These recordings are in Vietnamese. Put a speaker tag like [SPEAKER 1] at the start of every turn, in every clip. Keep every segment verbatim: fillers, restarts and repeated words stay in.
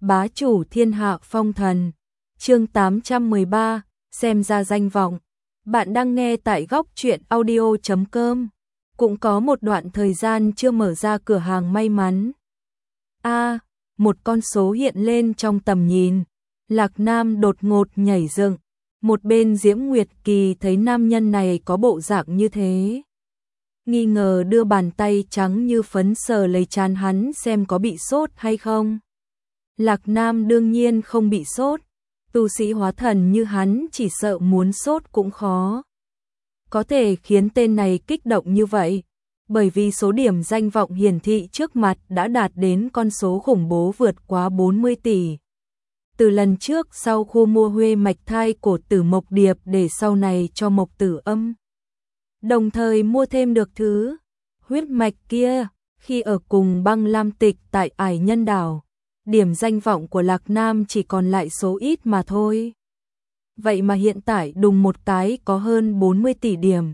[SPEAKER 1] bá chủ thiên hạ phong thần. Chương tám trăm mười ba, xem ra danh vọng. Bạn đang nghe tại góc truyện audio chấm com. Cũng có một đoạn thời gian chưa mở ra cửa hàng may mắn. A, à, một con số hiện lên trong tầm nhìn. Lạc Nam đột ngột nhảy dựng. Một bên Diễm Nguyệt Kỳ thấy nam nhân này có bộ dạng như thế, nghi ngờ đưa bàn tay trắng như phấn sờ lấy trán hắn xem có bị sốt hay không. Lạc Nam đương nhiên không bị sốt, tu sĩ hóa thần như hắn chỉ sợ muốn sốt cũng khó. Có thể khiến tên này kích động như vậy, bởi vì số điểm danh vọng hiển thị trước mặt đã đạt đến con số khủng bố vượt quá bốn mươi tỷ. Từ lần trước sau khu mua huê mạch thai cổ tử Mộc Điệp để sau này cho Mộc Tử Âm. Đồng thời mua thêm được thứ huyết mạch kia khi ở cùng Băng Lam Tịch tại Ải Nhân Đảo. Điểm danh vọng của Lạc Nam chỉ còn lại số ít mà thôi. Vậy mà hiện tại đùng một cái có hơn bốn mươi tỷ điểm.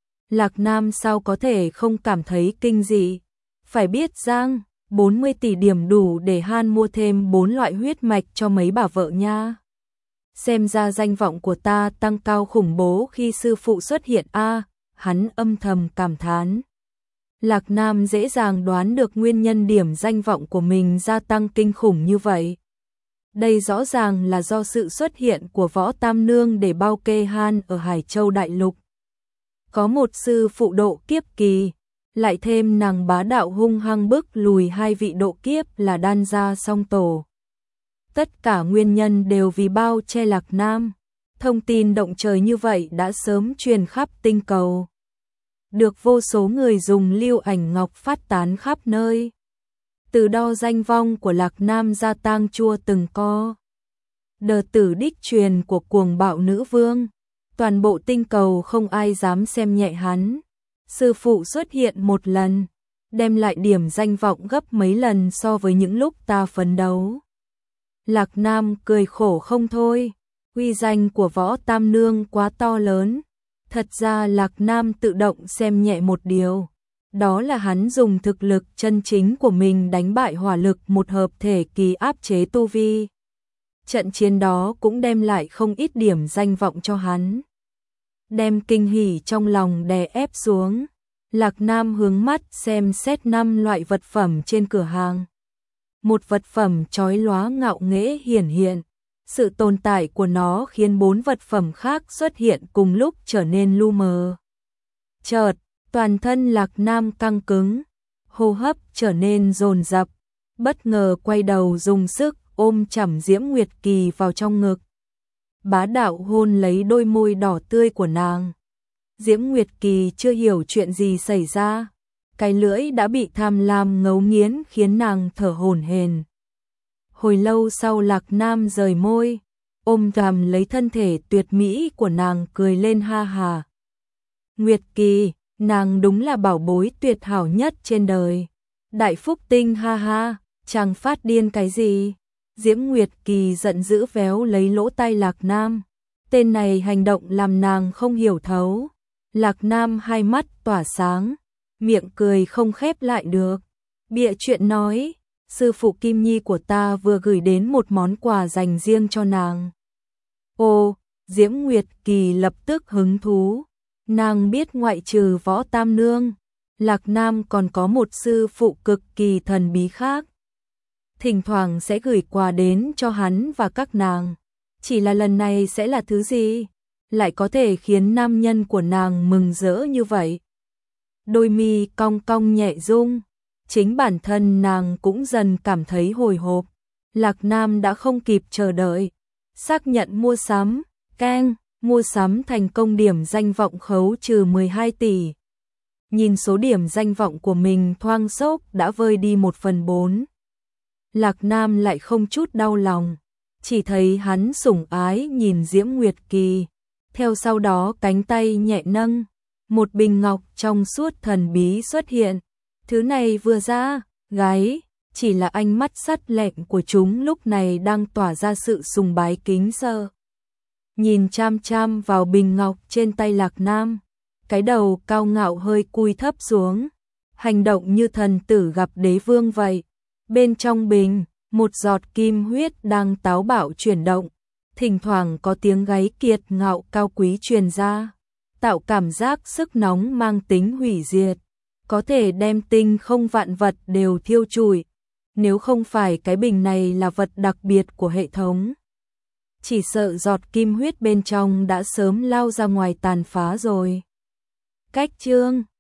[SPEAKER 1] Lạc Nam sao có thể không cảm thấy kinh dị? Phải biết rằng bốn mươi tỷ điểm đủ để han mua thêm bốn loại huyết mạch cho mấy bà vợ nha. Xem ra danh vọng của ta tăng cao khủng bố khi sư phụ xuất hiện a, à, hắn âm thầm cảm thán. Lạc Nam dễ dàng đoán được nguyên nhân điểm danh vọng của mình gia tăng kinh khủng như vậy. Đây rõ ràng là do sự xuất hiện của Võ Tam Nương để bao kê han ở Hải Châu Đại Lục. Có một sư phụ độ kiếp kỳ, lại thêm nàng bá đạo hung hăng bức lùi hai vị độ kiếp là Đan Gia Song Tổ. Tất cả nguyên nhân đều vì bao che Lạc Nam. Thông tin động trời như vậy đã sớm truyền khắp tinh cầu, được vô số người dùng lưu ảnh ngọc phát tán khắp nơi. Từ đo danh vong của Lạc Nam gia tăng chua từng co. Đờ tử đích truyền của cuồng bạo nữ vương. Toàn bộ tinh cầu không ai dám xem nhẹ hắn. Sư phụ xuất hiện một lần, đem lại điểm danh vọng gấp mấy lần so với những lúc ta phấn đấu. Lạc Nam cười khổ không thôi. Uy danh của Võ Tam Nương quá to lớn. Thật ra Lạc Nam tự động xem nhẹ một điều. Đó là hắn dùng thực lực chân chính của mình đánh bại hỏa lực một hợp thể kỳ áp chế tu vi. Trận chiến đó cũng đem lại không ít điểm danh vọng cho hắn. Đem kinh hỉ trong lòng đè ép xuống. Lạc Nam hướng mắt xem xét năm loại vật phẩm trên cửa hàng. Một vật phẩm chói lóa ngạo nghễ hiển hiện. Sự tồn tại của nó khiến bốn vật phẩm khác xuất hiện cùng lúc trở nên lu mờ. Chợt, toàn thân Lạc Nam căng cứng, hô hấp trở nên dồn dập, bất ngờ quay đầu dùng sức ôm chầm Diễm Nguyệt Kỳ vào trong ngực. Bá đạo hôn lấy đôi môi đỏ tươi của nàng. Diễm Nguyệt Kỳ chưa hiểu chuyện gì xảy ra, cái lưỡi đã bị tham lam ngấu nghiến khiến nàng thở hổn hển. Hồi lâu sau Lạc Nam rời môi, ôm gầm lấy thân thể tuyệt mỹ của nàng cười lên ha hà. Nguyệt Kỳ, nàng đúng là bảo bối tuyệt hảo nhất trên đời. Đại Phúc Tinh ha ha, chàng phát điên cái gì? Diễm Nguyệt Kỳ giận dữ véo lấy lỗ tai Lạc Nam. Tên này hành động làm nàng không hiểu thấu. Lạc Nam hai mắt tỏa sáng, miệng cười không khép lại được. Bịa chuyện nói, sư phụ Kim Nhi của ta vừa gửi đến một món quà dành riêng cho nàng. Ồ, Diễm Nguyệt Kỳ lập tức hứng thú. Nàng biết ngoại trừ Võ Tam Nương, Lạc Nam còn có một sư phụ cực kỳ thần bí khác. Thỉnh thoảng sẽ gửi quà đến cho hắn và các nàng. Chỉ là lần này sẽ là thứ gì? Lại có thể khiến nam nhân của nàng mừng rỡ như vậy. Đôi mi cong cong nhẹ rung. Chính bản thân nàng cũng dần cảm thấy hồi hộp. Lạc Nam đã không kịp chờ đợi. Xác nhận mua sắm, keng, mua sắm thành công điểm danh vọng khấu trừ mười hai tỷ. Nhìn số điểm danh vọng của mình thoang xốp đã vơi đi một phần bốn. Lạc Nam lại không chút đau lòng. Chỉ thấy hắn sủng ái nhìn Diễm Nguyệt Kỳ. Theo sau đó cánh tay nhẹ nâng. Một bình ngọc trong suốt thần bí xuất hiện. Thứ này vừa ra, gái, chỉ là ánh mắt sắt lẹm của chúng lúc này đang tỏa ra sự sùng bái kính sợ. Nhìn chăm chăm vào bình ngọc trên tay Lạc Nam, cái đầu cao ngạo hơi cúi thấp xuống, hành động như thần tử gặp đế vương vậy. Bên trong bình, một giọt kim huyết đang táo bạo chuyển động, thỉnh thoảng có tiếng gáy kiệt ngạo cao quý truyền ra, tạo cảm giác sức nóng mang tính hủy diệt, có thể đem tinh không vạn vật đều thiêu trụi. Nếu không phải cái bình này là vật đặc biệt của hệ thống, chỉ sợ giọt kim huyết bên trong đã sớm lao ra ngoài tàn phá rồi. Cách chương